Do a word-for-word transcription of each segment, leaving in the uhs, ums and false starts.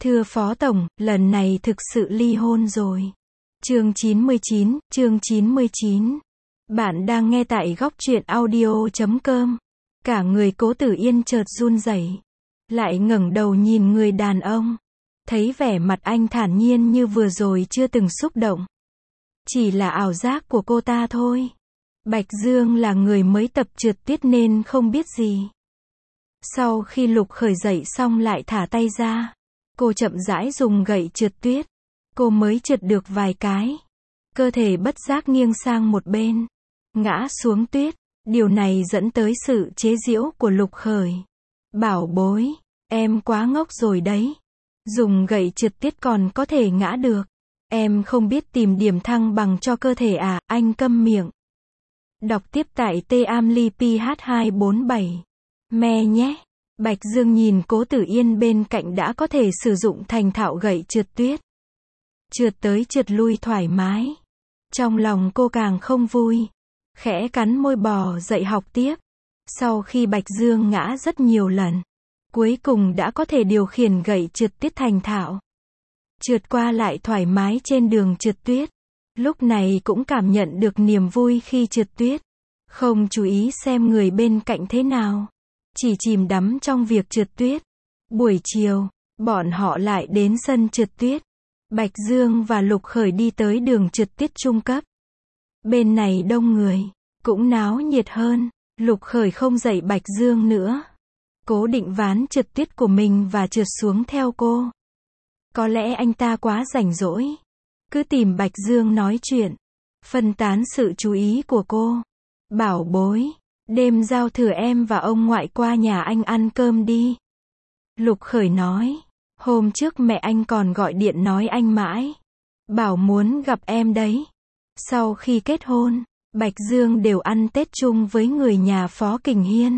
Thưa Phó Tổng, lần này thực sự ly hôn rồi. Chương chín mươi chín, chương chín mươi chín. Bạn đang nghe tại góc truyện audio chấm com. Cả người Cố Tử Yên chợt run rẩy, lại ngẩng đầu nhìn người đàn ông. Thấy vẻ mặt anh thản nhiên như vừa rồi chưa từng xúc động. Chỉ là ảo giác của cô ta thôi. Bạch Dương là người mới tập trượt tuyết nên không biết gì. Sau khi Lục Khởi dậy xong lại thả tay ra. Cô chậm rãi dùng gậy trượt tuyết. Cô mới trượt được vài cái. Cơ thể bất giác nghiêng sang một bên. Ngã xuống tuyết. Điều này dẫn tới sự chế giễu của Lục Khởi. Bảo bối, em quá ngốc rồi đấy. Dùng gậy trượt tuyết còn có thể ngã được. Em không biết tìm điểm thăng bằng cho cơ thể à, anh câm miệng. Đọc tiếp tại T A M L I P H hai bốn bảy. Me nhé. Bạch Dương nhìn Cố Tử Yên bên cạnh đã có thể sử dụng thành thạo gậy trượt tuyết. Trượt tới trượt lui thoải mái. Trong lòng cô càng không vui. Khẽ cắn môi bò dậy học tiếp. Sau khi Bạch Dương ngã rất nhiều lần, cuối cùng đã có thể điều khiển gậy trượt tuyết thành thạo. Trượt qua lại thoải mái trên đường trượt tuyết. Lúc này cũng cảm nhận được niềm vui khi trượt tuyết. Không chú ý xem người bên cạnh thế nào. Chỉ chìm đắm trong việc trượt tuyết. Buổi chiều, bọn họ lại đến sân trượt tuyết. Bạch Dương và Lục Khởi đi tới đường trượt tuyết trung cấp. Bên này đông người, cũng náo nhiệt hơn. Lục Khởi không dạy Bạch Dương nữa. Cố định ván trượt tuyết của mình và trượt xuống theo cô. Có lẽ anh ta quá rảnh rỗi. Cứ tìm Bạch Dương nói chuyện. Phân tán sự chú ý của cô. Bảo bối, đêm giao thừa em và ông ngoại qua nhà anh ăn cơm đi. Lục Khởi nói. Hôm trước mẹ anh còn gọi điện nói anh mãi. Bảo muốn gặp em đấy. Sau khi kết hôn, Bạch Dương đều ăn Tết chung với người nhà Phó Kình Hiên.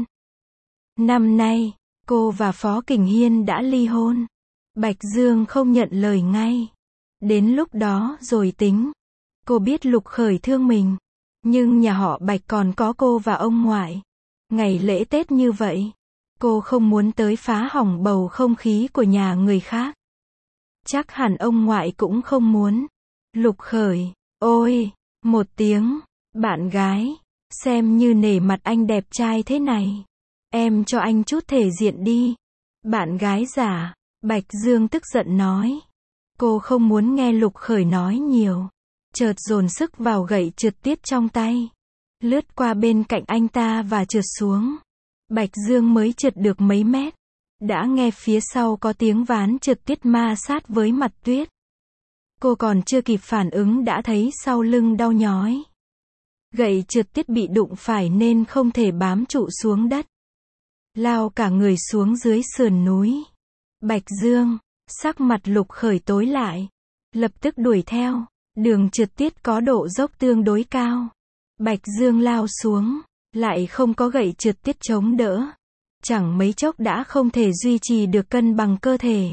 Năm nay, cô và Phó Kình Hiên đã ly hôn. Bạch Dương không nhận lời ngay. Đến lúc đó rồi tính. Cô biết Lục Khởi thương mình. Nhưng nhà họ Bạch còn có cô và ông ngoại. Ngày lễ Tết như vậy, cô không muốn tới phá hỏng bầu không khí của nhà người khác. Chắc hẳn ông ngoại cũng không muốn. Lục Khởi, ôi, một tiếng, bạn gái, xem như nể mặt anh đẹp trai thế này. Em cho anh chút thể diện đi. Bạn gái giả, Bạch Dương tức giận nói. Cô không muốn nghe Lục Khởi nói nhiều. Chợt dồn sức vào gậy trượt tuyết trong tay. Lướt qua bên cạnh anh ta và trượt xuống. Bạch Dương mới trượt được mấy mét. Đã nghe phía sau có tiếng ván trượt tuyết ma sát với mặt tuyết. Cô còn chưa kịp phản ứng đã thấy sau lưng đau nhói. Gậy trượt tuyết bị đụng phải nên không thể bám trụ xuống đất. Lao cả người xuống dưới sườn núi. Bạch Dương, sắc mặt Lục Khởi tối lại. Lập tức đuổi theo. Đường trượt tuyết có độ dốc tương đối cao. Bạch Dương lao xuống, lại không có gậy trượt tuyết chống đỡ. Chẳng mấy chốc đã không thể duy trì được cân bằng cơ thể.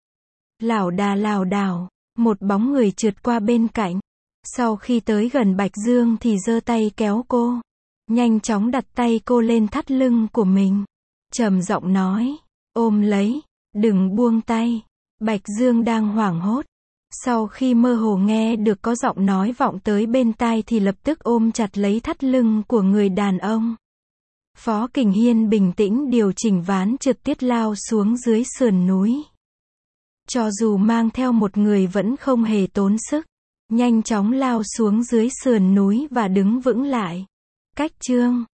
Lảo đà lảo đảo, một bóng người trượt qua bên cạnh. Sau khi tới gần Bạch Dương thì giơ tay kéo cô. Nhanh chóng đặt tay cô lên thắt lưng của mình. Trầm giọng nói, ôm lấy, đừng buông tay. Bạch Dương đang hoảng hốt. Sau khi mơ hồ nghe được có giọng nói vọng tới bên tai thì lập tức ôm chặt lấy thắt lưng của người đàn ông. Phó Kình Hiên bình tĩnh điều chỉnh ván trượt tuyết lao xuống dưới sườn núi. Cho dù mang theo một người vẫn không hề tốn sức. Nhanh chóng lao xuống dưới sườn núi và đứng vững lại. Cách chương